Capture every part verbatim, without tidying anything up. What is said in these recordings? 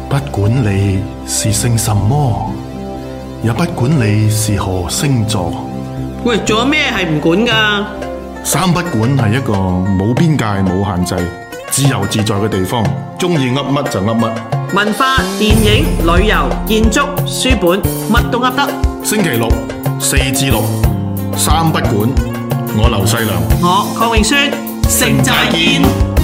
不管你是姓什麼，也不管你是何星座。 喂，仲有咩係唔管㗎？ 三不管係一個冇邊界、冇限制、自由自在嘅地方，中意噏乜就噏乜。 文化、電影、旅遊、建築、書本，乜都噏得。 星期六四至六，三不管。我劉細良， 我鄺永宣，成寨見。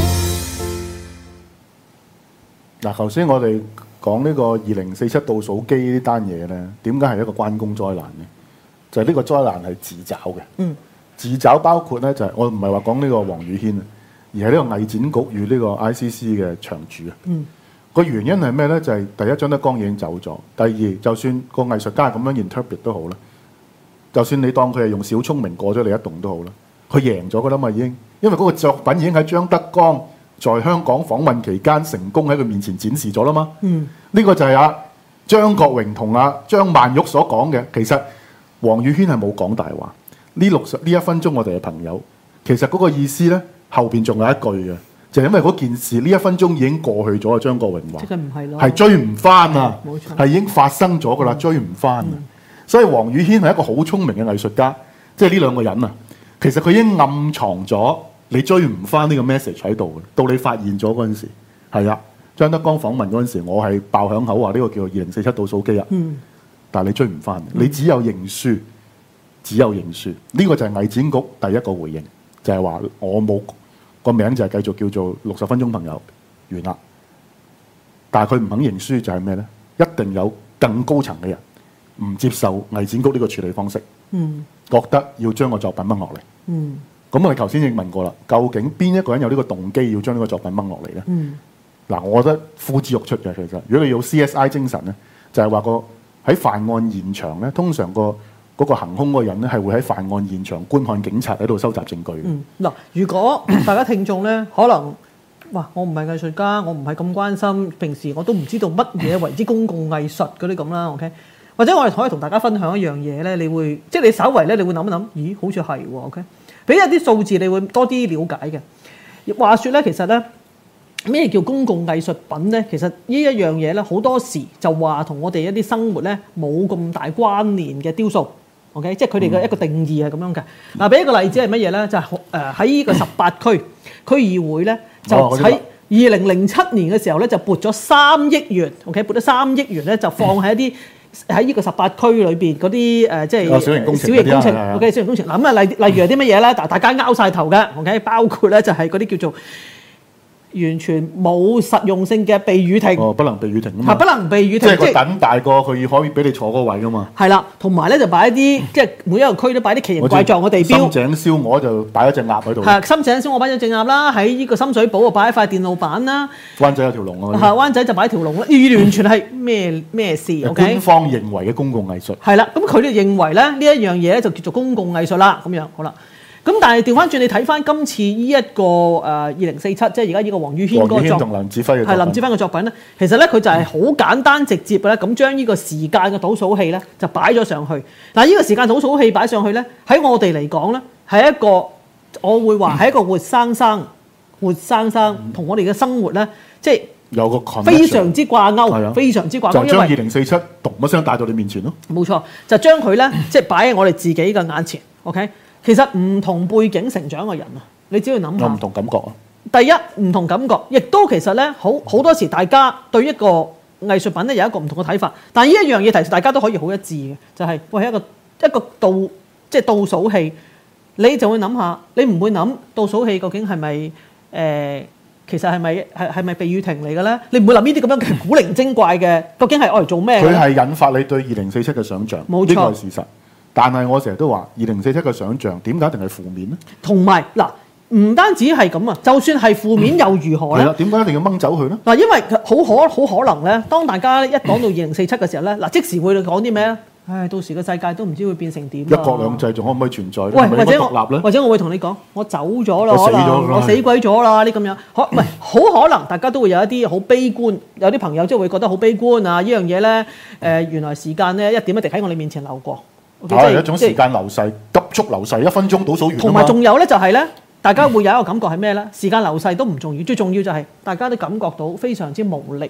嗱，頭先我哋講呢個二零四七倒數機呢單嘢咧，點解係一個關公災難呢？就係、是、呢個災難係自找嘅。嗯，自找包括咧就係、是、我唔係話講呢個黃宇軒啊，而係呢個藝展局與呢個 I C C 嘅場主啊。嗯，個原因係咩咧？就係、是、第一，張德江已經走咗；第二，就算個藝術家咁樣 interpret 都好啦，就算你當佢係用小聰明過咗你一動都好啦，佢贏咗噶啦嘛已經，因為嗰個作品已經喺張德江在香港訪問期間成功喺佢面前展示咗啦嘛。嗯，呢個就係阿張國榮同阿張曼玉所講嘅。其實黃宇軒係冇講大話。呢六十呢一分鐘我哋係朋友，其實嗰個意思咧後邊仲有一句嘅，就係、是、因為嗰件事呢一分鐘已經過去咗啊。張國榮話， 即係唔係咯？ 係追唔翻啊！ 冇錯， 係已經發生咗噶啦，追唔翻啊！嗯、所以黃宇軒係一個好聰明嘅藝術家，即係呢兩個人啊，其實佢已經暗藏咗。你追唔翻呢個 message 喺度嘅，到你發現咗嗰陣時，係啊，張德江訪問嗰陣時，我係爆響口話呢個叫做二零四七倒數機啊。嗯。但係你追唔翻，你只有認輸，只有認輸。呢、這個就係藝展局第一個回應，就係、是、話我冇個名就係繼續叫做六十分鐘朋友完啦。但係佢唔肯認輸就係咩咧？一定有更高層嘅人唔接受藝展局呢個處理方式，嗯，覺得要將個作品掹落嚟，嗯。咁我哋頭先已經問過啦，究竟邊一個人有呢個動機要將呢個作品掹落嚟咧？嗱、嗯，我覺得呼之欲出嘅其實，如果你要 C S I 精神咧，就係、是、話個喺犯案現場咧，通常個嗰個行兇嗰個人咧係會喺犯案現場觀看警察喺度收集證據。嗯， 嗱，如果大家聽眾咧，可能哇，我唔係藝術家，我唔係咁關心，平時我都唔知道乜嘢為之公共藝術嗰啲咁啦。OK，或者我哋可以同大家分享一樣嘢咧，你會即係你稍為咧，你會諗一諗，咦，好似係喎。OK。俾一啲數字，你會多啲了解嘅。話說咧，其實咧咩叫公共藝術品咧？其實呢一樣嘢咧，好多時就話同我哋一啲生活咧冇咁大關聯嘅雕塑。OK， 即係佢哋嘅一個定義係咁樣嘅。嗱、嗯，俾一個例子係乜嘢咧？就係誒喺呢個十八區區議會咧，就喺二零零七年嘅時候咧，就撥咗三億元。OK， 撥咗三億元咧，就放喺一啲。喺呢個十八區裏邊嗰啲誒，即係小型工程，小型工程 ，OK， 小型工程。嗱咁啊，例例如係啲乜嘢咧？但大家拗晒頭嘅 ，OK， 包括咧就係嗰啲叫做完全冇實用性嘅避雨亭。哦，不能避雨亭啊嘛。係不能避雨亭。即係個等大個，佢可以俾你坐嗰位噶嘛。係啦，同埋咧就擺一啲，即係每一個區都擺啲奇形怪狀嘅地標。深井燒鵝就擺咗隻鴨喺度。係深井燒鵝擺咗隻鴨啦，喺呢個深水埗啊擺一塊電路板啦。灣仔有條龍啊。係灣仔就擺條龍啦，完全係咩咩事 ？OK。官方認為嘅公共藝術。係啦，咁佢哋認為咧呢一樣嘢咧就叫做公共藝術啦，咁樣好啦。咁但係調翻轉，你睇翻今次呢、這、一個誒二零四七，即係而家呢個黃宇軒嗰個作品，林志輝嘅係林志輝嘅作品咧，其實咧佢就係好簡單直接咧，咁將呢個時間嘅倒數器咧就擺咗上去。但係呢個時間倒數器擺上去咧，喺我哋嚟講咧係一個，我會話係一個活生生、活生生同我哋嘅生活咧，即係有個非常之掛鈎，非常之掛鈎。就將二零四七咚一聲帶到你面前咯。冇錯，就將佢咧即係擺喺我哋自己嘅眼前。OK。其實唔同背景成長嘅人啊，你只要諗下，有唔同感覺啊。第一唔同感覺，亦都其實咧好好多時，大家對一個藝術品咧有一個唔同嘅睇法。但係呢一樣嘢，其實大家都可以好一致嘅，就係、是、喂係一個一個倒即係倒數器，你就會諗下，你唔會諗倒數器究竟係咪誒？其實係咪係係咪避雨亭嚟嘅咧？你唔會諗呢啲咁樣嘅古靈精怪嘅，究竟係愛嚟做咩？佢係引發你對二零四七嘅想像，冇錯，呢個係事實。但係我成日都話，二零四七嘅想像點解一定係負面咧？同埋嗱，唔單止係咁啊，就算係負面又如何咧？係啦、嗯，點解一定要掹走佢咧？嗱，因為好可好可能咧，當大家一講到二零四七嘅時候咧，嗱即時會講啲咩咧？唉，到時個世界都唔知會變成點。一國兩制仲可唔可以存在咧？喂，或者獨立咧？或者我會同你講，我走咗啦，我死咗啦，我死鬼咗啦，啲咁樣，可唔係好可能大家都會有一啲好悲觀，有啲朋友即係會覺得好悲觀啊！呢樣嘢咧，誒、呃、原來時間咧一點一滴喺我哋面前流過。係、okay, 一種時間流逝，急速流逝，一分鐘倒數完。同埋仲有咧，就係咧，大家會有一個感覺係咩咧？時間流逝都唔重要，最重要就係大家都感覺到非常之無力，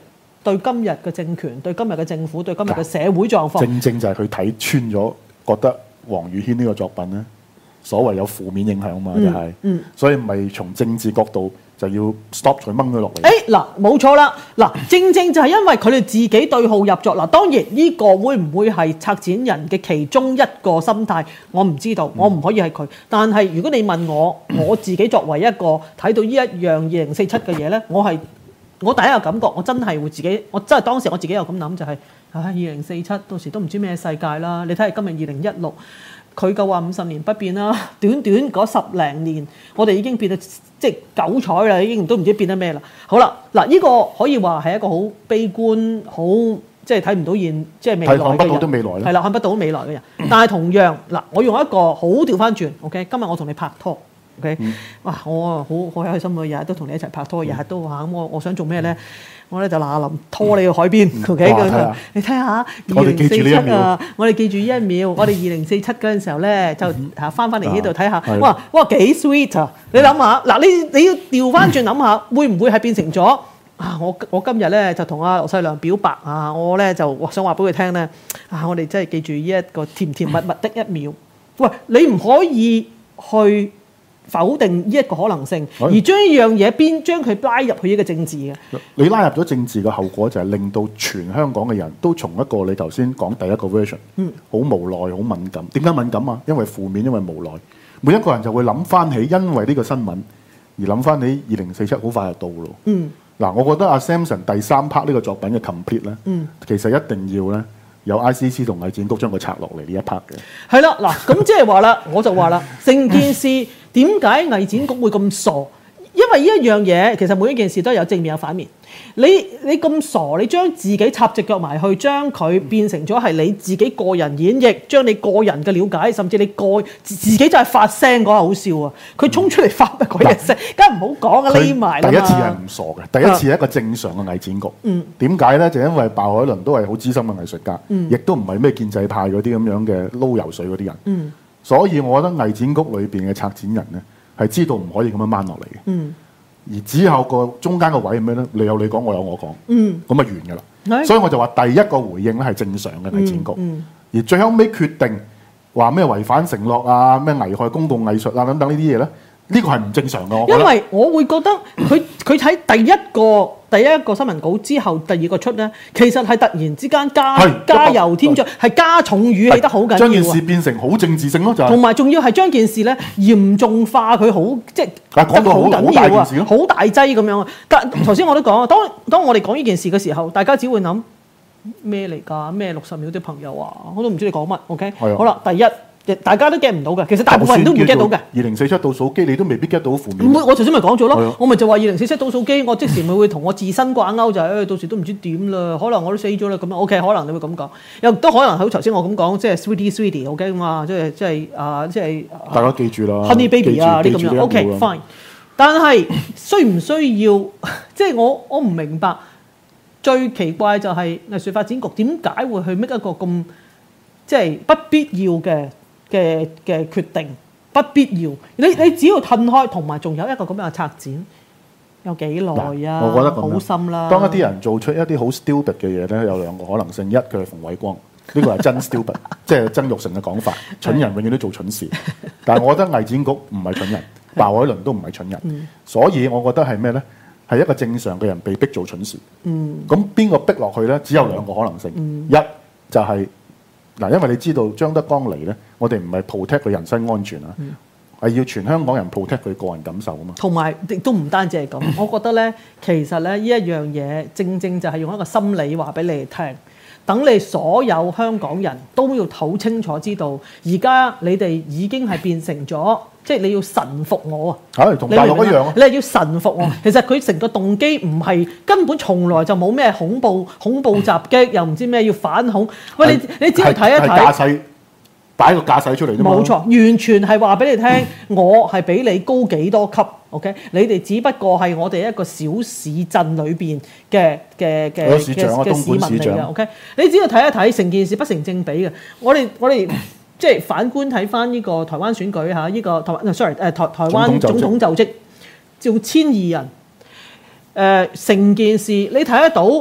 對今日嘅政權、對今日嘅政府、對今日嘅社會狀況。 正正就係佢睇穿咗，覺得黃宇軒呢個作品咧，所謂有負面影響嘛，就係、 嗯， 所以咪從政治角度就要 stop 佢掹佢落嚟。 誒嗱，冇錯啦，嗱，正正就係因為佢哋自己對號入座嗱，當然呢個會唔會係策展人嘅其中一個心態，我唔知道，我唔可以係佢。但係如果你問我，我自己作為一個睇到呢一樣二零四七嘅嘢咧，我係我第一個感覺，我真係會自己，我真係當時我自己有咁諗就係、是，唉，二零四七到時都唔知咩世界啦。你睇下今日二零一六。佢夠話五十年不變啦，短短嗰十零年，我哋已經變到即係九彩啦，已經都唔知變得咩啦。好啦，嗱，呢個可以話係一個好悲觀、好即係睇唔到現即係未來嘅人， 睇看不到的未來咧， 係啦，看不到未來嘅人。但係同樣嗱，我用一個好調翻轉 ，OK， 今日我同你拍拖 ，OK，、嗯、哇，我啊好好開心啊，日日都同你一齊拍拖，日日都嚇咁我我想做咩咧？我咧就嗱嗱臨拖你去海邊 ，OK？你睇下二零四七啊，我哋記住呢一秒，我哋二零四七嗰陣時候咧就嚇翻翻嚟呢度睇下，哇哇幾 sweet 啊！你諗下，嗱你你要調翻轉諗下，會唔會係變成咗啊？我我今日咧就同阿羅世良表白啊，我咧就想話俾佢聽咧啊，我哋真係記住呢一個甜甜蜜蜜的一秒。喂，你唔可以去否定呢一個可能性，而將呢樣嘢邊將佢拉入去呢個政治嘅。 你拉入咗政治嘅後果就係令到全香港嘅人都從一個你頭先講第一個 version，嗯，好無奈、好敏感。點解敏感啊？因為負面，因為無奈。每一個人就會諗翻起，因為呢個新聞而諗翻起二零四七好快就到咯。嗯，嗱，我覺得阿 Samson 第三 part 呢個作品嘅 complete 咧，嗯，其實一定要咧有 I C C 同藝展局將佢拆落嚟呢一 part 嘅。係啦，嗱，咁即係話啦，我就話啦，成件事。點解藝展局會咁傻？因為呢一樣嘢其實每一件事都有正面有反面。你你咁傻，你將自己插隻腳埋去，將佢變成咗係你自己個人演繹，將你個人嘅了解，甚至你個自己就係發聲嗰下好笑啊！佢衝出嚟發乜鬼嘢聲，梗係唔好講啊，匿埋啦嘛。 第一次係唔傻嘅，第一次係一個正常嘅藝展局。嗯，點解咧？就因為鮑海倫都係好資深嘅藝術家，嗯，亦都唔係咩建制派嗰啲咁樣嘅撈油水嗰啲人。嗯。所以，我覺得藝展局裏邊嘅策展人咧，係知道唔可以咁樣掹落嚟嘅。嗯。而只有個中間個位係咩咧？你有你講，我有我講。嗯。咁啊完㗎啦。所以我就話第一個回應咧係正常嘅藝展局。嗯。嗯而最後尾決定話咩違反承諾啊、咩危害公共藝術啊等等呢啲嘢咧，呢個係唔正常嘅。我覺得因為我會覺得佢佢喺第一個第一個新聞稿之後，第二個出咧，其實係突然之間加加油添醬，係加重語氣得好緊要。 將件事變成好政治性咯，就係同埋仲要係將件事咧嚴重化，佢好即係講到好緊要啊， 好大劑咁樣啊！但頭先我都講啊，當當我哋講呢件事嘅時候，大家只會諗咩嚟㗎？咩六十秒的朋友啊？我都唔知你講乜。OK，好啦，第一。大家都 get 唔到嘅，其實大部分人都唔 get 到嘅。 二零四七倒數機你都未必 get 到負面。 唔會，我頭先咪講咗咯，我咪就話二零四七倒數機，我即時咪會同我自身掛鈎就係、是，誒、哎、到時都唔知點啦，可能我都死咗啦咁樣。OK， 可能你會咁講，又都可能好頭先我咁講，即係 sweetie sweetie OK 嘛，即係即係啊，即係大家記住啦 ，honey baby 啊啲咁樣。OK fine，但係需唔需要？即係我我唔明白，最奇怪就係藝術發展局點解會去 make 一個咁即係不必要嘅？嘅嘅決定不必要，你你只要褪開，同埋仲有一個咁樣嘅策展，有幾耐啊？ 我覺得好深啦。 當一啲人做出一啲好 stupid 嘅嘢咧，有兩個可能性：一佢係馮偉光，呢個係真 stupid， 即係曾鈺成嘅講法，蠢人永遠都做蠢事。但係我覺得藝展局唔係蠢人，鮑海倫都唔係蠢人，嗯、所以我覺得係咩咧？係一個正常嘅人被逼做蠢事。嗯，咁邊個逼落去咧？只有兩個可能性，嗯、一就係、是。嗱，因為你知道張德江嚟咧，我哋唔係 protect 佢人身安全啊，係、嗯、要全香港人 protect 佢個人感受啊嘛。同埋亦都唔單止係咁，我覺得咧，其實咧呢一樣嘢，正正就係用一個心理話俾你哋聽，等你所有香港人都要好清楚知道，而家你哋已經係變成咗。即係你要臣服我啊！係同大陸一樣啊！你係要臣服我。其實佢成個動機唔係根本從來就冇咩恐怖恐怖襲擊，又唔知咩要反恐。喂，你你只要睇一睇架勢，擺個架勢出嚟啫嘛。冇錯，完全係話俾你聽，嗯、我係比你高幾多級。OK，你哋只不過係我哋一個小市鎮裏邊嘅嘅嘅嘅嘅市民嚟嘅。OK，你只要睇一睇成件事不成正比嘅。我哋我哋。即係反觀睇翻呢個台灣選舉嚇，呢、這個台灣 sorry 誒台台灣總統就職，就千二人誒成、呃、件事，你睇得到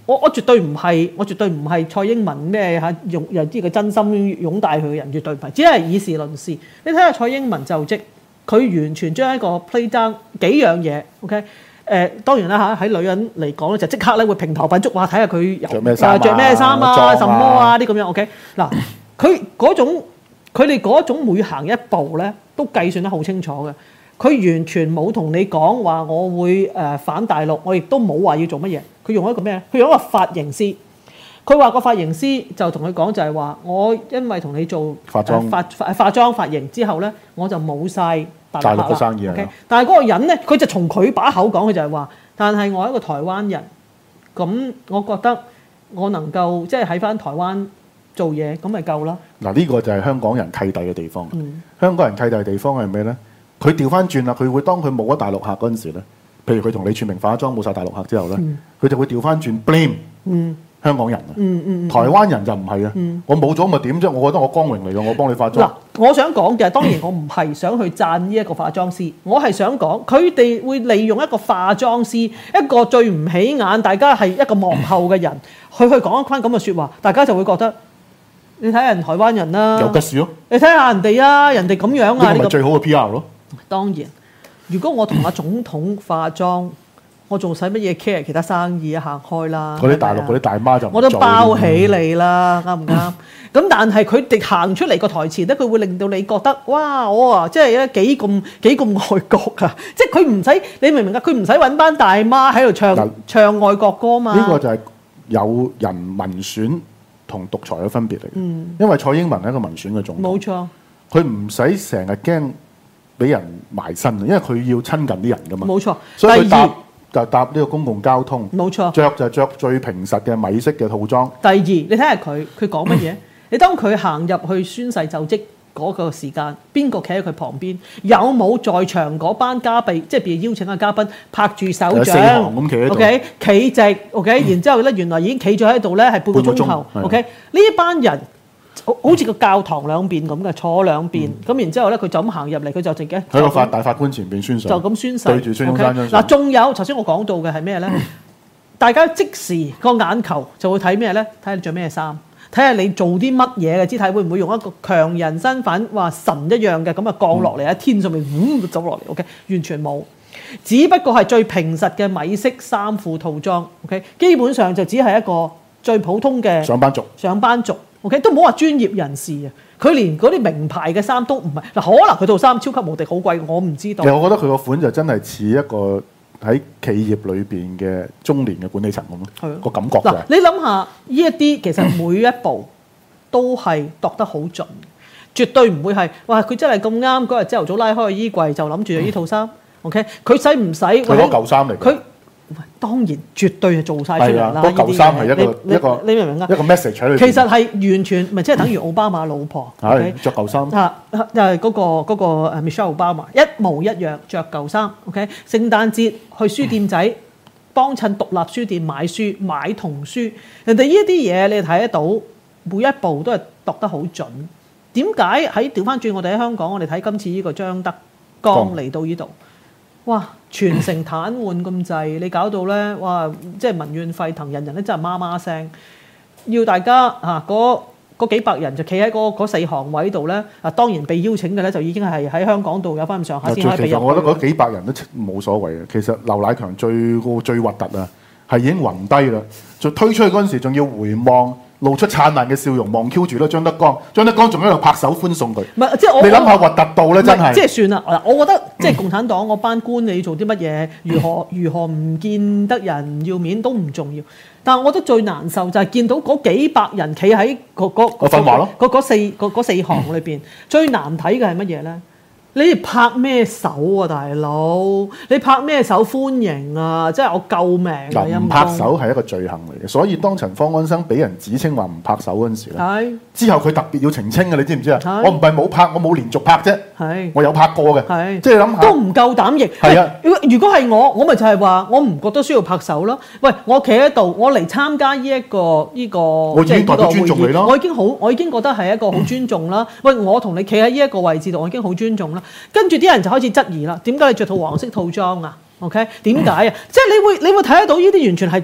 我我絕對唔係，我絕對唔係蔡英文咩嚇用有啲嘅真心擁戴佢嘅人，絕對唔係，只係以事論事。你睇下蔡英文就職，佢完全將一個 play down 幾樣嘢 ，OK。誒、呃、當然啦嚇，喺女人嚟講咧，就即刻咧會評頭品足，話睇下佢着咩衫啊， 著咩衫啊， 裝啊什麼啊啲咁樣 OK。嗱，佢嗰種佢哋嗰種每行一步咧，都計算得好清楚嘅。佢完全冇同你講話，我會誒、呃、反大陸，我亦都冇話要做乜嘢。佢用一個咩咧？佢用一個髮型師。佢話個髮型師就同佢講就係話，我因為同你做化妝化化化妝髮型之後咧，我就冇晒大陸嘅生意啊。 Okay? 但係嗰個人咧，佢就從佢把口講，佢就係話，但係我係一個台灣人，咁我覺得我能夠即係喺翻台灣做嘢，咁咪夠啦。 嗱，呢個就係香港人契弟嘅地方。 嗯、 香港人契弟嘅地方係咩咧？佢調翻轉啦，佢會當佢冇咗大陸客嗰陣時咧，譬如佢同李柱銘化妝冇晒大陸客之後咧，佢、嗯、就會調翻轉 blame。嗯香港人啊、 嗯嗯嗯， 台灣人就唔係啊， 嗯、 我冇咗咪點啫？我覺得我光榮嚟㗎，我幫你化妝。 嗱，我想講嘅當然我唔係想去讚呢一個化妝師，我係想講佢哋會利用一個化妝師，一個最唔起眼，大家係一個幕後嘅人，去去講一番咁嘅説話，大家就會覺得你睇下人台灣人啦， 有吉事咯。 你睇下人哋啊，人哋咁樣啊， 呢個咪最好嘅 P R 咯。 當然，如果我同阿總統化妝。我仲使乜嘢 care 其他生意啊？行開啦！ 嗰啲大陸嗰啲大媽就唔做， 我都包起你啦，啱唔啱？咁但係佢哋行出嚟個台前咧，佢會令到你覺得哇！我啊，即係咧幾咁幾咁愛國啊！即係佢唔使你明唔明啊？佢唔使揾班大媽喺度唱唱愛國歌嘛。 呢個就係有人民選同獨裁嘅分別嚟嘅。嗯，因為蔡英文係一個民選嘅總統， 冇錯， 佢唔使成日驚俾人埋身，因為佢要親近啲人噶嘛。 冇錯， 所以佢搭就搭呢個公共交通， 冇錯， 着就着最平實嘅米色嘅套裝。 第二，你睇下佢，佢講乜嘢？你當佢行入去宣誓就職嗰個時間，邊個企喺佢旁邊？有冇在場嗰班嘉賓，即係被邀請嘅嘉賓拍住手掌？ 四行咁企喺度。 OK，企直。OK，然之後咧，原來已經企咗喺度咧，係半個鐘頭。OK，呢一班人。好似個教堂兩邊咁嘅，坐兩邊咁，嗯、然之後咧，佢就咁行入嚟，佢就直嘅喺個法大法官前邊宣誓，就咁宣誓對住孫中山張相。 嗱，仲有頭先我講到嘅係咩咧？大家即時個眼球就會睇咩咧？睇下你着咩衫，睇下你做啲乜嘢嘅姿態，會唔會用一個強人身份，話神一樣嘅咁啊降落嚟喺天上面，嗯，走落嚟。OK， 完全冇，只不過係最平實嘅米色衫褲套裝。OK， 基本上就只係一個最普通嘅上班族。上班族。 OK， 都唔好話專業人士啊！佢連嗰啲名牌嘅衫都唔係嗱，可能佢套衫超級無敵好貴，我唔知道。 其實我覺得佢個款就真係似一個喺企業裏邊嘅中年嘅管理層咁咯，個感覺就係。嗱， 你諗下呢一啲，其實每一步都係度得好盡，絕對唔會係哇！佢真係咁啱嗰日朝頭早拉開個衣櫃就諗住呢套衫。OK， 佢使唔使？佢攞舊衫嚟。佢當然絕對係做晒出嚟啦！ 嗰舊衫係一個一個， 你明唔明啊？ 一個 message 喺裏邊。 其實係完全咪即係等於奧巴馬老婆， 係著舊衫。 啊，就係嗰個嗰個誒 Michelle Obama 一模一樣着舊衫。OK， 聖誕節去書店仔幫襯獨立書店買書買童書，人哋呢一啲嘢你睇得到，每一步都係度得好準。點解喺調翻轉我哋喺香港，我哋睇今次呢個張德江嚟到呢度？哇！全城癱瘓咁滯，你搞到咧，哇！即係民怨沸騰，人人咧真係媽媽聲，要大家嚇嗰嗰幾百人就企喺嗰嗰四行位度咧。啊，當然被邀請嘅咧就已經係喺香港度有翻咁上下先可以被入。 其實我覺得嗰幾百人都冇所謂嘅。其實劉乃強最個最核突啊，係已經暈低啦。就推出去嗰陣時，仲要回望。露出燦爛嘅笑容，望 Q 住啦張德江，張德江仲喺度拍手歡送佢。唔係，即係我你諗下核突到咧，真係。 即係算啦，嗱，我覺得即係共產黨嗰班官，你做啲乜嘢，如何如何唔見得人要面都唔重要。但係我覺得最難受就係見到嗰幾百人企喺嗰嗰嗰份話咯， 嗰嗰四嗰嗰四行裏邊，最難睇嘅係乜嘢咧？你哋拍咩手啊，大佬？你拍咩手歡迎啊？即係我救命啊！ 唔拍手係一個罪行嚟嘅，所以當陳方安生俾人指稱話唔拍手嗰陣時咧，之後佢特別要澄清嘅，你知唔知啊？我唔係冇拍，我冇連續拍啫，我有拍過嘅，即係諗下都唔夠膽認。係啊，如果係我，我咪就係話我唔覺得需要拍手咯。喂，我企喺度，我嚟參加呢一個呢個，我已經代表尊重你咯。我已經好，我已經覺得係一個好尊重啦。喂，我同你企喺呢一個位置度，我已經好尊重啦。跟住啲人就開始質疑啦，點解你着套黃色套裝啊 ？OK， 點解啊？即係你會你會睇得到呢啲完全係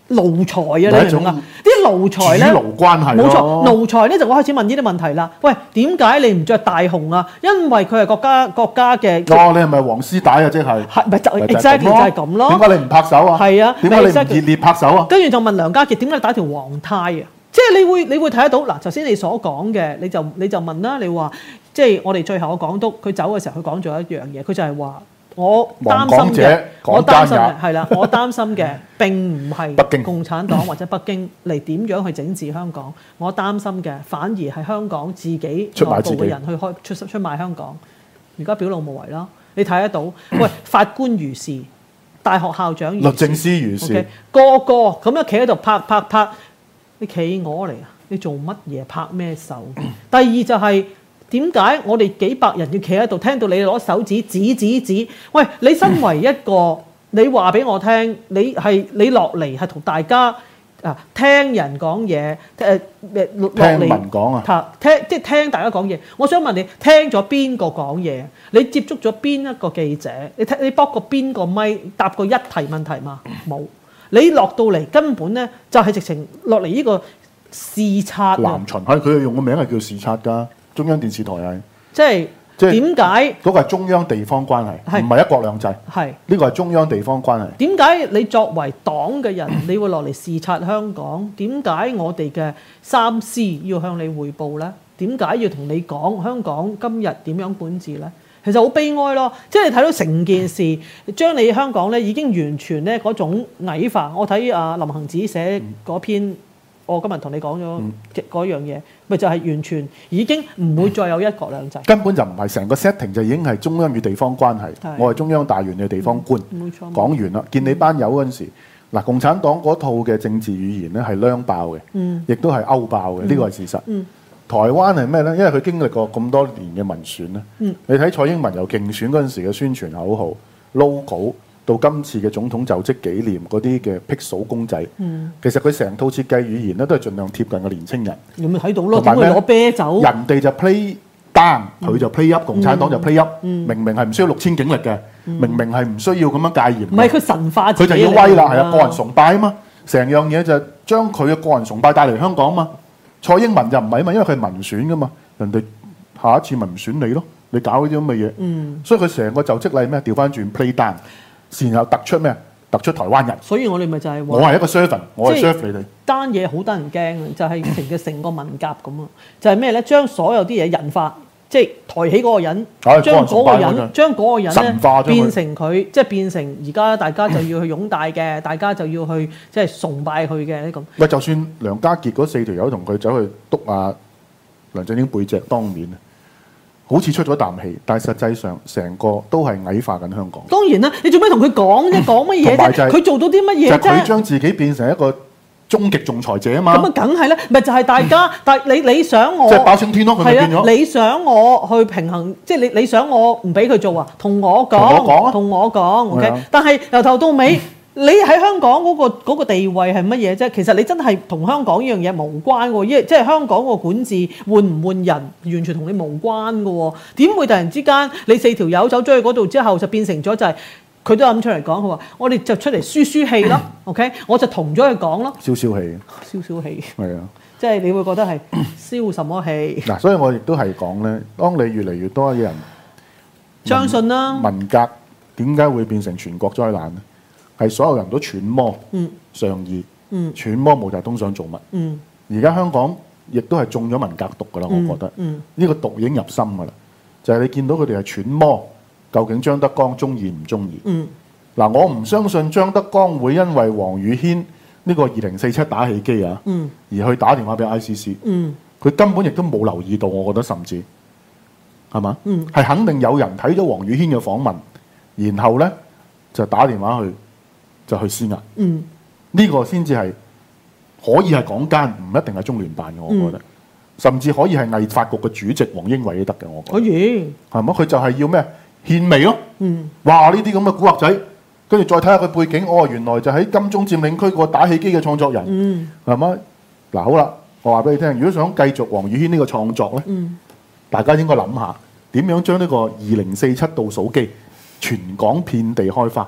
奴才啊，你係一種明唔明啊？啲奴才咧， 主奴關係咯冇錯，奴才咧就我開始問呢啲問題啦。喂，點解你唔着大紅啊？因為佢係國家國家嘅。 哦，你係咪黃絲帶啊？即係係咪就咪 exactly 就係咁咯？ 點解你唔拍手啊？ 係啊點解你唔 exactly 熱烈拍手啊？ 跟住就問梁家傑點解你打條黃呔啊？即係你會你會睇得到嗱，頭先你所講嘅，你就你就問啦，你話即係我哋最後嘅港督，佢走嘅時候，佢講咗一樣嘢，佢就係話我擔心嘅，我擔心嘅係啦，我擔心嘅並唔係北京共產黨或者北京嚟點樣去整治香港，我擔心嘅反而係香港自己內部嘅人去開出出賣香港。而家表露無遺啦，你睇得到，喂，法官如是，大學校長如是， 律政司如是， okay，個個咁樣企喺度拍拍拍，你企鵝嚟啊！你做乜嘢拍咩手？第二就係點解我哋幾百人要企喺度，聽到你攞手指指指指？喂，你身為一個，你話俾我聽，你係你落嚟係同大家啊聽人講嘢，誒誒落嚟聽民講啊， 聽即係聽大家講嘢。我想問你，聽咗邊個講嘢？你接觸咗邊一個記者？你聽你駁過邊個咪答過一題問題嘛？冇。你落到嚟根本咧就係直情落嚟呢個視察南巡係佢用個名係叫視察㗎，中央電視台係即係即係點解嗰個係中央地方關係， 係唔係一國兩制。 係呢個係中央地方關係。 點解你作為黨嘅人，你會落嚟視察香港？點解我哋嘅三司要向你匯報咧？點解要同你講香港今日點樣管治咧？其實好悲哀咯，即係你睇到成件事，將你香港咧已經完全咧嗰種矮化。我睇阿林行止寫嗰篇，我今日同你講咗嗰樣嘢，咪就係完全已經唔會再有一國兩制。 根本就唔係成個 setting 就已經係中央與地方關係。我係中央大員嘅地方官。 冇錯。 講完啦，見你班友嗰陣時，嗱，共產黨嗰套嘅政治語言咧係兩爆嘅，亦都係歐爆嘅，呢個係事實。 嗯台灣係咩呢？因為佢經歷過咁多年嘅民選咧， 嗯、 你睇蔡英文由競選嗰陣時嘅宣傳口號、logo 到今次嘅總統就職紀念嗰啲嘅 pixel 公仔， 嗯、 其實佢成套設計語言咧都係盡量貼近個年青人。 有冇睇到咯？ 同埋咩點會攞啤酒？ 人哋就 play down，佢就 play up，共產黨就 play up。 嗯、 明明係唔需要六千警力嘅， 嗯、 明明係唔需要咁樣戒嚴。 唔係佢神化自己， 佢就要威啦，係啊，個人崇拜啊嘛，成樣嘢就係將佢嘅個人崇拜帶嚟香港嘛。蔡英文就唔係啊嘛，因為佢係民選噶嘛，人哋下一次咪唔選你咯，你搞呢啲咁嘅嘢， 嗯、 所以佢成個就職禮咩調翻轉 play down，然後突出咩？突出台灣人。 所以我哋咪就係話， 我係一個 servant，我係 serve 你哋。 單嘢好得人驚啊！就係成嘅成個文革咁啊！就係咩咧？將所有啲嘢人化，即係抬起嗰個人，將嗰個人，將嗰個人咧變成佢，即係變成而家大家就要去擁戴嘅，大家就要去即係崇拜佢嘅咁。 喂，就算梁家傑嗰四條友同佢走去督阿梁振英背脊當面，好似出咗啖氣，但係實際上成個都係矮化緊香港。 當然啦，你做咩同佢講啫？講乜嘢啫？佢做到啲乜嘢啫？ 就係佢將自己變成一個終極仲裁者啊嘛。 咁啊，梗係咧，咪就係大家，但係你你想我即係包青天咯，佢咪變咗。 你想我去平衡，即係你你想我唔俾佢做啊？同我講，同我講 ，OK。但係由頭到尾。你喺香港嗰、嗰個嗰個地位係乜嘢啫？其實你真係同香港呢樣嘢無關喎，因為即係香港個管治換唔換人，完全同你無關嘅喎。點會突然之間你四條友走咗去嗰度之後，就變成咗就係、是、佢都諗出嚟講，佢話我哋就出嚟輸輸氣咯，OK？我就同咗佢講咯， 消消氣， 消消氣， 係啊， 即係你會覺得係消什麼氣？ 嗱，所以我亦都係講咧，當你越嚟越多嘅人相信啦， 文革點解會變成全國災難咧？係所有人都揣摩上意， 嗯、 揣摩毛澤東想做乜。而家、嗯、香港亦都係中咗文革毒㗎啦，我覺得呢、 嗯嗯、個毒已經入心㗎啦。就係、是、你見到佢哋係揣摩，究竟張德江中意唔中意？嗱、 嗯， 我唔相信張德江會因為黃宇軒呢個二零四七打氣機啊， 嗯、 而去打電話俾 I C C。佢、 嗯、 根本亦都冇留意到，我覺得甚至係嘛？係、 嗯、 肯定有人睇咗黃宇軒嘅訪問，然後咧就打電話去。就去施壓，呢、 嗯、 個先至係可以係港奸，唔一定係中聯辦嘅，我覺得，嗯、甚至可以係藝發局嘅主席黃英偉都得嘅，我覺得。可以係嘛？佢就係要咩獻媚咯。嗯，哇！呢啲咁嘅古惑仔，跟住再睇下佢背景，哦，原來就喺金鐘佔領區個打氣機嘅創作人。嗯，係嘛？嗱，好啦，我話俾你聽，如果想繼續黃宇軒呢個創作咧，嗯、大家應該諗下點樣將呢個二零四七倒數機全港遍地開花。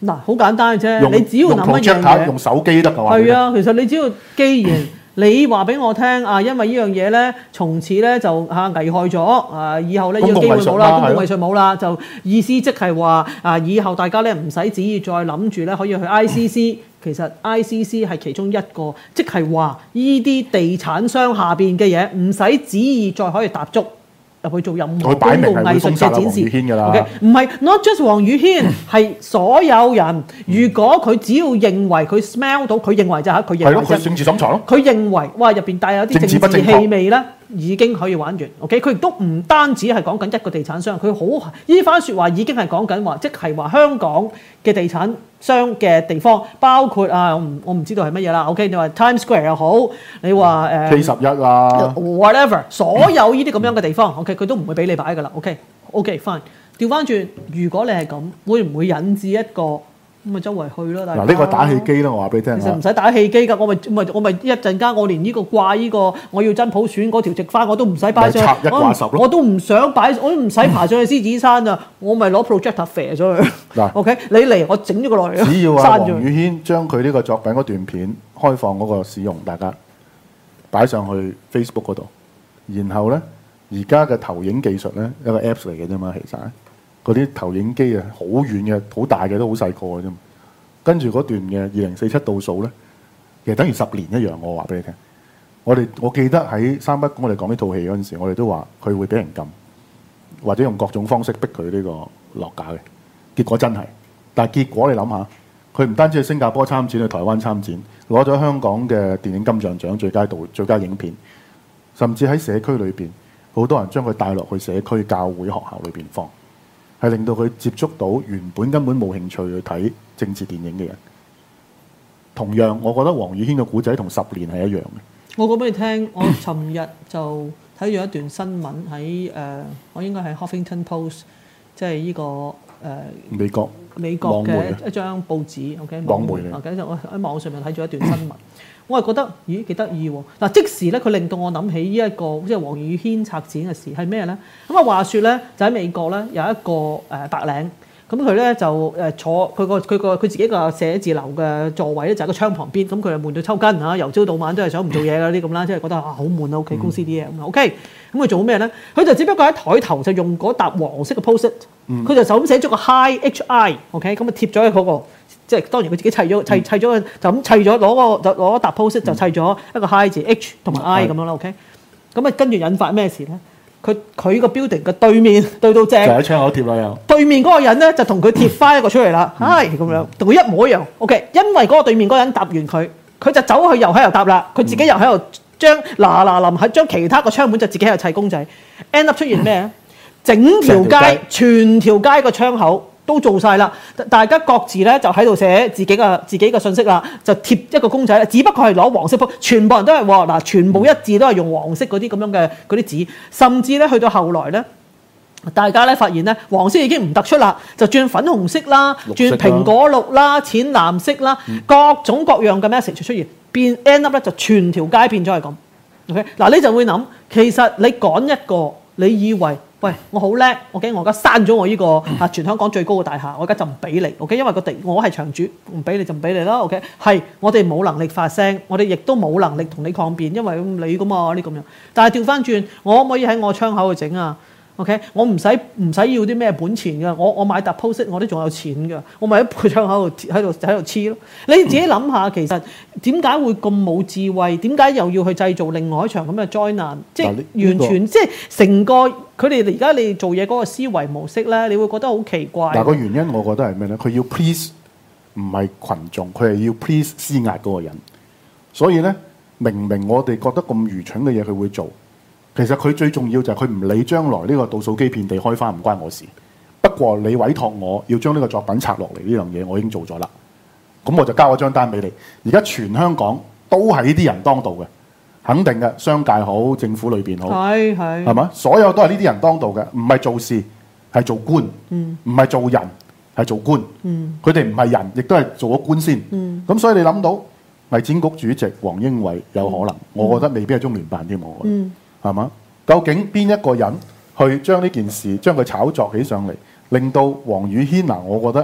嗱，好簡單嘅啫， 用你只要諗一樣用 projector 嘢， 用手機得㗎話。 係啊，其實你只要既然你話俾我聽啊，因為呢樣嘢咧，從此咧就嚇危害咗啊，以後咧呢個機會冇啦，公共藝術冇啦，就意思即係話啊，以後大家咧唔使旨意再諗住咧可以去 I C C，其實 I C C 係其中一個，即係話依啲地產商下邊嘅嘢唔使旨意再可以踏足入去做任何公共藝術嘅展示。OK， 唔係 not just 黃宇軒，係所有人。如果佢只要認為佢 smell 到，佢認為就係佢認為係咯，佢政治審查咯。 佢認為哇入邊帶有啲政治氣味咧，已經可以玩完。OK， 佢亦都唔單止係講緊一個地產商，佢好呢番説話已經係講緊話，即係話香港嘅地產商嘅地方，包括啊，我唔我唔知道係乜嘢啦。OK， 你話 Times Square 又好，你話誒 K 十一啊 ，whatever， 所有呢啲咁樣嘅地方，OK， 佢都唔會俾你擺㗎啦。OK，OK，fine。調翻轉，如果你係咁，會唔會引致一個咁咪周圍去咯？嗱， 呢個打氣機啦，我話俾你聽。 其實唔使打氣機㗎，我咪咪我咪一陣間，我連呢個掛呢個我要真普選嗰條直花我都唔使擺上去，我我都唔想擺，我都唔使爬上去獅子山啊！我咪攞 projector 射咗佢。嗱，OK， 你嚟我整咗個落嚟。 只要啊，黃宇軒將佢呢個作品嗰段片開放嗰個使用，大家擺上去 Facebook 嗰度，然後咧而家嘅投影技術咧一個 Apps 嚟嘅啫嘛，其實。嗰啲投影機啊，好遠嘅、好大嘅都好細個嘅啫嘛。跟住嗰段嘅二零四七倒數咧，其實等於十年一樣。我話俾你聽，我哋我記得喺三不我哋講呢套戲嗰陣時，我哋都話佢會俾人禁，或者用各種方式逼佢呢個落架嘅。結果真係，但係結果你諗下，佢唔單止去新加坡參展，去台灣參展，攞咗香港嘅電影金像獎最佳導最佳影片，甚至喺社區裏邊，好多人將佢帶落去社區、教會、學校裏邊放。係令到佢接觸到原本根本冇興趣去睇政治電影嘅人。同樣，我覺得黃宇軒嘅故仔同十年係一樣嘅。 我講俾你聽，我尋日就睇咗一段新聞喺誒、呃，我應該係 Huffington Post， 即係呢、這個誒、呃、美國美國嘅一張報紙 ，OK 網媒嚟。咁就我喺網上面睇咗一段新聞，我係覺得咦幾得意喎！嗱，即時咧佢令到我諗起呢、這、一個即係黃宇軒策展嘅事係咩咧？咁啊話説咧就喺美國咧有一個誒、呃、白領。咁佢咧就誒坐佢個佢個佢自己個寫字樓嘅座位咧就喺個窗旁邊，咁佢就悶到抽筋嚇，由朝到晚都係想唔做嘢嗰啲咁啦，即係覺得啊好悶啊屋企公司啲嘢咁啊 OK，咁佢做咩咧？佢就只不過喺台頭就用嗰沓黃色嘅 post-it，佢就就咁寫咗個 Hi H I OK， 咁啊貼咗喺嗰個，即係當然佢自己砌咗砌砌咗就咁砌咗攞個就攞一沓 post-it就砌咗一個 Hi 字 H 同埋 I 咁樣啦 OK，咁啊跟住引發咩事咧？佢佢個 building 嘅對面對到正， 就喺窗口貼啦又。對面嗰個人咧就同佢貼翻一個出嚟啦，唉咁樣，同佢一模一樣。OK， 因為嗰個對面嗰個人答完佢，佢就走去又喺度答啦，佢自己又喺度將嗱嗱臨喺將其他個窗門就自己喺度砌公仔 ，end up 出現咩咧？整條街全條街個窗口都做晒啦，大家各自咧就喺度寫自己嘅自己嘅信息啦，就貼一個公仔啦，只不過係攞黃色鋪，全部人都係喎嗱，全部一致都係用黃色嗰啲咁樣嘅嗰啲紙，甚至咧去到後來咧，大家咧發現咧黃色已經唔突出啦，就轉粉紅色啦，轉蘋果綠啦，淺藍色啦，嗯、各種各樣嘅 message 出現，變 end up 咧就全條街變咗係咁。OK， 嗱你就會諗，其實你趕一個，你以為？喂，我好叻，我驚我而家刪咗我呢、這個啊全香港最高嘅大廈，我而家就唔俾你 ，OK？ 因為個地我係場主，唔俾你就唔俾你啦 ，OK？ 係我哋冇能力發聲，我哋亦都冇能力同你抗辯，因為你噶嘛呢咁樣。但係調翻轉，我可唔可以喺我窗口去整啊 ？OK？ 我唔使唔使要啲咩本錢㗎，我我買沓 post 我都仲有錢㗎，我咪喺個窗口度喺度喺度黐咯。你自己諗下，其實點解會咁冇智慧？點解又要去製造另外一場咁嘅災難？即係完全、這個、即係成個佢哋而家你做嘢嗰個思維模式咧，你會覺得好奇怪。 嗱個原因，我覺得係咩咧？佢要 please 唔係群眾，佢係要 please 施壓嗰個人。所以咧，明明我哋覺得咁愚蠢嘅嘢，佢會做。其實佢最重要就係佢唔理將來呢個倒數機遍地開花，唔關我事。不過你委託我要將呢個作品拆落嚟呢樣嘢，我已經做咗啦。咁我就交咗張單俾你。而家全香港都係呢啲人當道嘅，肯定嘅，商界好，政府裏邊好， 係係係嘛？所有都係呢啲人當道嘅，唔係做事係做官，唔係做人係做官。佢哋唔係人，亦都係做咗官先。咁、嗯、所以你諗到藝展局主席黃英偉有可能，嗯、我覺得未必係中聯辦添，我覺得。嗯係嘛？究竟邊一個人去將呢件事將佢炒作起上嚟，令到黃宇軒嗱？我覺得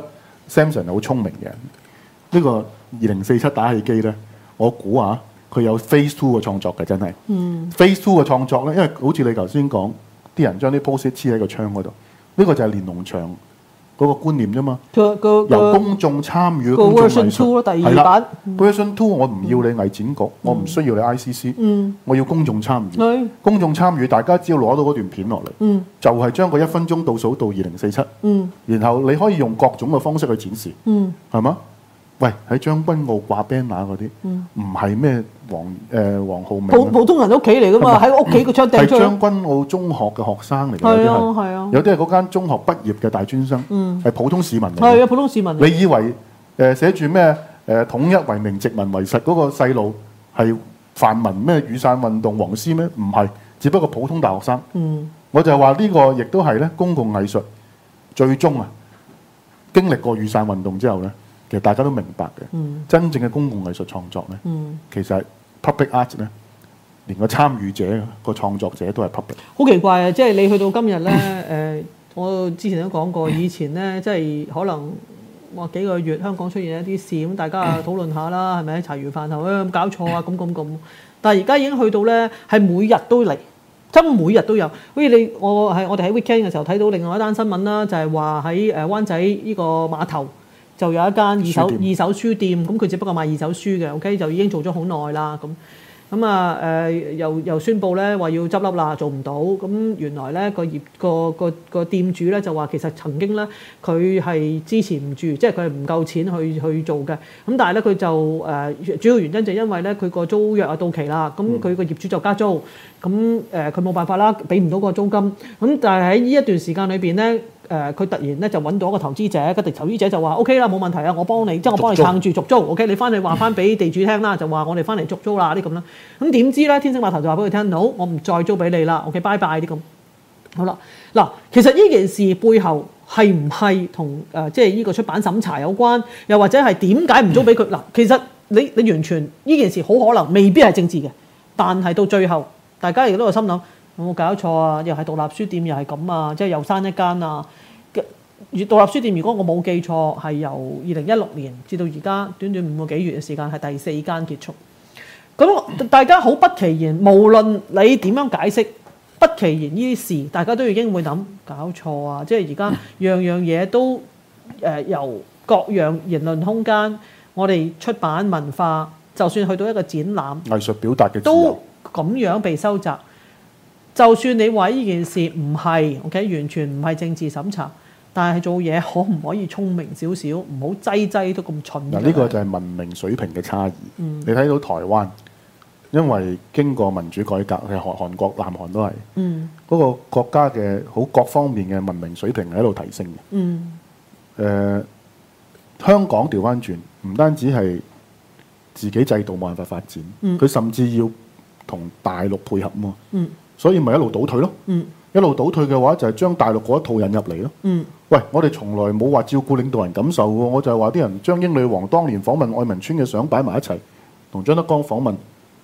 Samson 係好聰明嘅人。呢、這個二零四七打氣機咧，我估啊，佢有 Phase Two 嘅創作嘅，真係。嗯。Phase Two 嘅創作咧，因為好似你頭先講，啲人將啲 post 黐喺個窗嗰度，呢、這個就係連儂牆嗰個觀念啫嘛。 個個由公眾參與個公眾藝 version 術 two 咯，第二係啦版。 version two 我唔要你藝展局，我唔需要你 I C C， 嗯我要公眾參與。 係公眾參與，大家只要攞到嗰段片落嚟， 嗯就係將個一分鐘倒數到二零四七， 嗯然後你可以用各種嘅方式去展示， 嗯係嘛？喂，喺將軍澳掛 banner 嗰啲，唔係咩黃誒黃浩明啊， 普普通人屋企嚟噶嘛，喺屋企個窗掟係出去。 將軍澳中學嘅學生嚟嘅， 係啊有啲係啊有啲係嗰間中學畢業嘅大專生，係普通市民嚟嘅。 係啊，普通市民嚟。 你以為誒寫住咩誒統一為名、殖民為實嗰個細路係泛民咩雨傘運動黃絲咩？唔係，只不過普通大學生。 嗯， 我就話呢個亦都係咧公共藝術最終啊經歷過雨傘運動之後咧，其實大家都明白嘅。 嗯真正嘅公共藝術創作咧， 嗯其實係 public art 咧，連個參與者個創作者都係 public。 好奇怪啊！即係你去到今日咧，誒、我之前都講過，以前咧即係可能話幾個月香港出現一啲事，咁大家啊討論下啦，係咪？茶餘飯後誒咁搞錯啊，咁咁咁。但係而家已經去到咧，係每日都嚟，真每日都有。好似你我係我哋喺 weekend 嘅時候睇到另外一單新聞啦，就係話喺誒灣仔呢個碼頭就有一間二手書店二手書店，咁佢只不過賣二手書嘅 ，OK 就已經做咗好耐啦，咁。咁啊誒又又宣布咧話要執笠啦，做唔到。咁原來咧個業個個個店主咧就話其實曾經咧佢係支持唔住，即係佢係唔夠錢去去做嘅。咁但係咧佢就誒、呃、主要原因就因為咧佢個租約啊到期啦，咁佢個業主就加租，咁誒佢冇辦法啦，俾唔到個租金。咁但係喺呢一段時間裏邊咧。誒佢、呃、突然咧就揾到一個投資者，嗰個投資者就話 O K 啦，冇問題啊，我幫你，即係我幫你撐住續租 ，O、okay? K， 你翻去話翻俾地主聽啦，就話我哋翻嚟續租啦啲咁啦。咁點知咧，天星碼頭就話俾佢聽，好，我唔再租俾你啦 ，O K， 拜拜啲咁。好啦，嗱，其實呢件事背後係唔係同誒即係呢個出版審查有關，又或者係點解唔租俾佢？嗱，其實你你完全呢件事好可能未必係政治嘅，但係到最後大家亦都有心諗。有冇搞錯啊？又係獨立書店，又係咁啊！即係又閂一間啊！獨立書店，如果我冇記錯，係由二零一六年至到而家短短五個幾月嘅時間，係第四間結束。咁大家好不其然，無論你點樣解釋，不其然呢啲事，大家都已經會諗搞錯啊！即係而家樣樣嘢都誒、呃、由各樣言論空間，我哋出版文化，就算去到一個展覽， 藝術表達嘅自都由咁樣被收窄。就算你話呢件事唔係 OK， 完全唔係政治審查，但係做嘢可唔可以聰明少少，唔好擠擠都咁蠢。 嗱，呢個就係文明水平嘅差異。 嗯、 你睇到台灣，因為經過民主改革，係韓韓國、南韓都係，嗰、 嗯、 個國家嘅好各方面嘅文明水平係喺度提升嘅。誒、 嗯呃，香港調翻轉，唔單止係自己制度冇辦法發展，佢、 嗯、 甚至要同大陸配合嘛。 嗯所以咪一路倒退咯， 嗯、 一路倒退嘅話就係將大陸嗰一套引入嚟咯。 嗯、 喂，我哋從來冇話照顧領導人感受喎，我就係話啲人將英女王當年訪問愛民村嘅相擺埋一齊，同張德江訪問，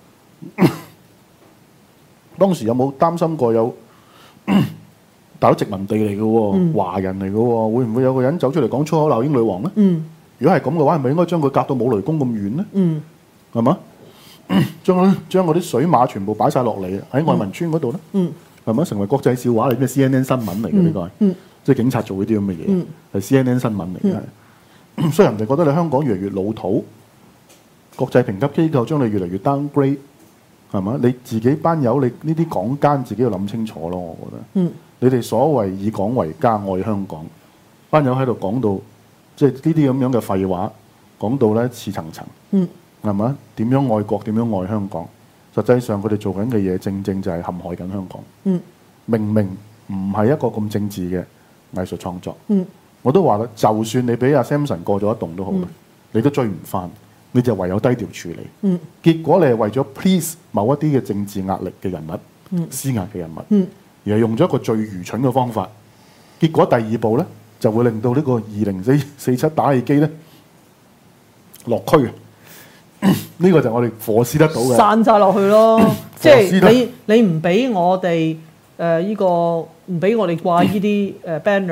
當時有冇擔心過有大陸殖民地嚟嘅喎， 嗯、 華人嚟嘅喎，會唔會有個人走出嚟講粗口鬧英女王呢？ 嗯、 如果係咁嘅話，係咪應該將佢隔到冇雷公咁遠呢？ 嗯係嘛？將將嗰啲水馬全部擺晒落嚟喺愛民村嗰度咧， 嗯係咪成為國際笑話嚟？咩 C N N 新聞嚟嘅呢個係， 嗯即係警察做呢啲咁嘅嘢，係、 嗯、 C N N 新聞嚟嘅。嗯、所以人哋覺得你香港越嚟越老土，國際評級機構將你越嚟越 downgrade，係嘛？你自己班友，你呢啲港奸自己要諗清楚咯。我覺得， 嗯、 你哋所謂以港為家、愛香港，班友喺度講到即係呢啲咁樣嘅廢話，講到咧似層層。 嗯係嘛？點樣愛國？點樣愛香港？實際上佢哋做緊嘅嘢，正正就係陷害緊香港。 嗯、 明明唔係一個咁政治嘅藝術創作。 嗯、 我都話啦，就算你俾阿 Samson 過咗一棟都好啦， 嗯、 你都追唔翻，你就唯有低調處理。 嗯、 結果你係為咗 please 某一啲嘅政治壓力嘅人物， 嗯、 施壓嘅人物， 嗯、 而係用咗一個最愚蠢嘅方法。結果第二步咧，就會令到呢個二零四四七打氣機咧落區嘅。呢個就係我哋火燒得到嘅， 散晒落去咯。即係你你唔俾我哋誒呢個唔俾我哋掛呢啲誒 banner，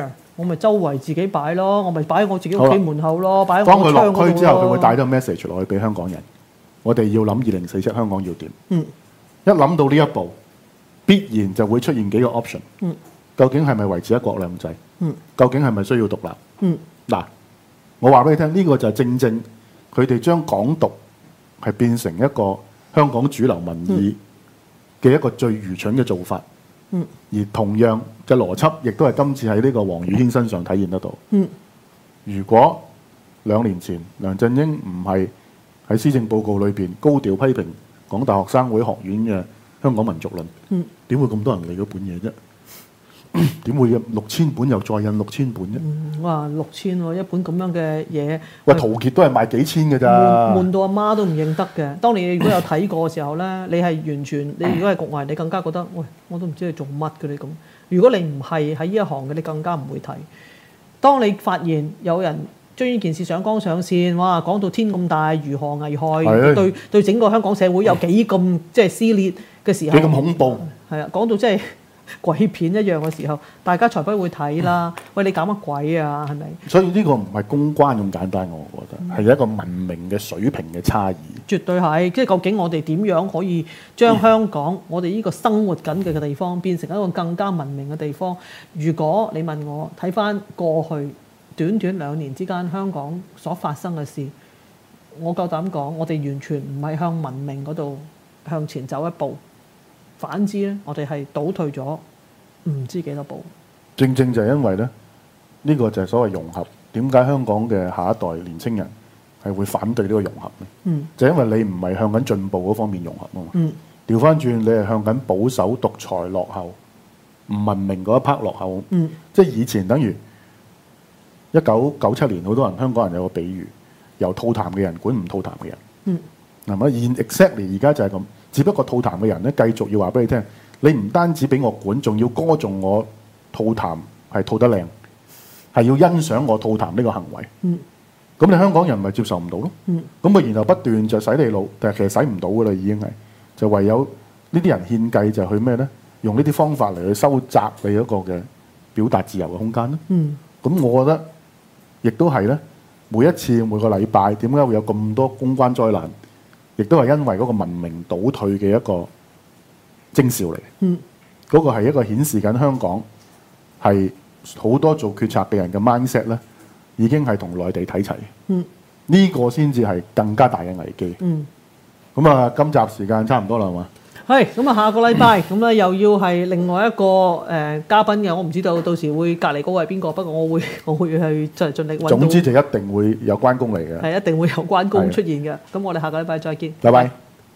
我咪周圍自己擺咯，我咪擺喺我自己屋企門口咯，擺喺當佢我個窗嗰度落區之後，佢會帶咯。 咗個 message 落去俾香港人。我哋要諗二零四七香港要點。 嗯一諗到呢一步，必然就會出現幾個 option。 嗯究竟係咪維持一國兩制？ 嗯究竟係咪需要獨立？ 嗯嗱，我話俾你聽，呢、個就係正正佢哋將港獨係變成一個香港主流民意嘅一個最愚蠢嘅做法。 嗯而同樣嘅邏輯，亦都係今次喺呢個黃宇軒身上體現得到。 嗯如果兩年前梁振英唔係喺施政報告裏邊高調批評港大學生會學院嘅香港民族論， 嗯點會咁多人嚟嗰本嘢啫？點會六千本又再印六千本啫？ 嗯，哇六千喎，一本咁樣嘅嘢。 喂，陶傑都係賣幾千嘅咋？ 悶悶到阿媽都唔認得嘅。當你如果有睇過嘅時候咧，你係完全你如果係局外人，你更加覺得喂，我都唔知你做乜嘅你咁。如果你唔係喺呢一行嘅，你更加唔會睇。當你發現有人將呢件事上綱上線，哇講到天咁大，如何危害係對對整個香港社會有幾咁即係撕裂嘅時候， 幾咁恐怖？ 係啊，講到即係鬼片一樣嘅時候，大家才不會睇啦。喂，你搞乜鬼啊？係咪？ 所以呢個唔係公關咁簡單，我覺得係一個文明嘅水平嘅差異。 絕對係，即係究竟我哋點樣可以將香港、我哋呢個生活緊嘅地方變成一個更加文明嘅地方？如果你問我睇翻過去短短兩年之間香港所發生嘅事，我夠膽講，我哋完全唔係向文明嗰度向前走一步，反之咧，我哋係倒退咗唔知幾多步。 正正就係因為咧，呢、個就係所謂融合。點解香港嘅下一代年青人係會反對呢個融合咧？ 嗯就因為你唔係向緊進步嗰方面融合啊嘛。 嗯調翻轉，你係向緊保守、獨裁、落後、唔文明嗰一 part 落後。 嗯即係以前等於一九九七年，好多人香港人有個比喻，由吐痰嘅人管唔吐痰嘅人。 嗯係咪？現 exactly 而家就係咁，只不過吐痰嘅人咧，繼續要話俾你聽，你唔單止俾我管，仲要歌頌我吐痰係吐得靚，係要欣賞我吐痰呢個行為。 嗯咁你香港人咪接受唔到咯？ 嗯咁啊，然後不斷就洗你腦，但係其實洗唔到噶啦，已經係就唯有呢啲人獻計就去咩咧？用呢啲方法嚟去收窄你一個嘅表達自由嘅空間咯。 嗯咁我覺得亦都係咧，每一次每個禮拜點解會有咁多公關災難，亦都係因為嗰個文明倒退嘅一個徵兆嚟。 嗯嗰個係一個顯示緊香港係好多做決策嘅人嘅 mindset 咧，已經係同內地睇齊。 嗯呢個先至係更加大嘅危機。 嗯。 咁啊，今集時間差唔多啦，係嘛？ 係咁啊，下個禮拜咁咧又要係另外一個誒、呃、嘉賓嘅，我唔知道到時會隔離嗰個係邊個，不過我會我會去即係盡力揾到。 總之就一定會有關公嚟嘅。 係一定會有關公出現嘅。咁我哋下個禮拜再見。 拜拜。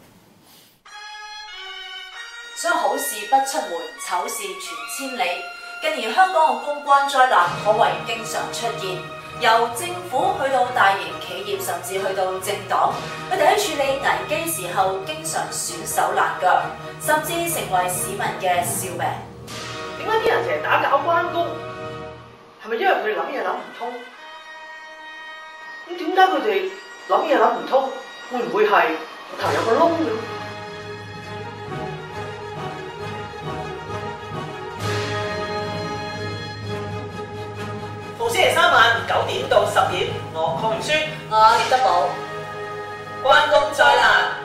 想好事不出門，醜事傳千里。近年香港嘅公關災難可謂經常出現，由政府去到大型企業，甚至去到政黨，佢哋喺處理危機時候經常損手爛腳，甚至成為市民嘅笑柄。 點解啲人成日打攪關公？係咪因為佢哋諗嘢諗唔通？咁點解佢哋諗嘢諗唔通？會唔會係頭有個窿嘅？逢星期三晚九點到十點，我鄺明書， 我葉德寶。 關公災難。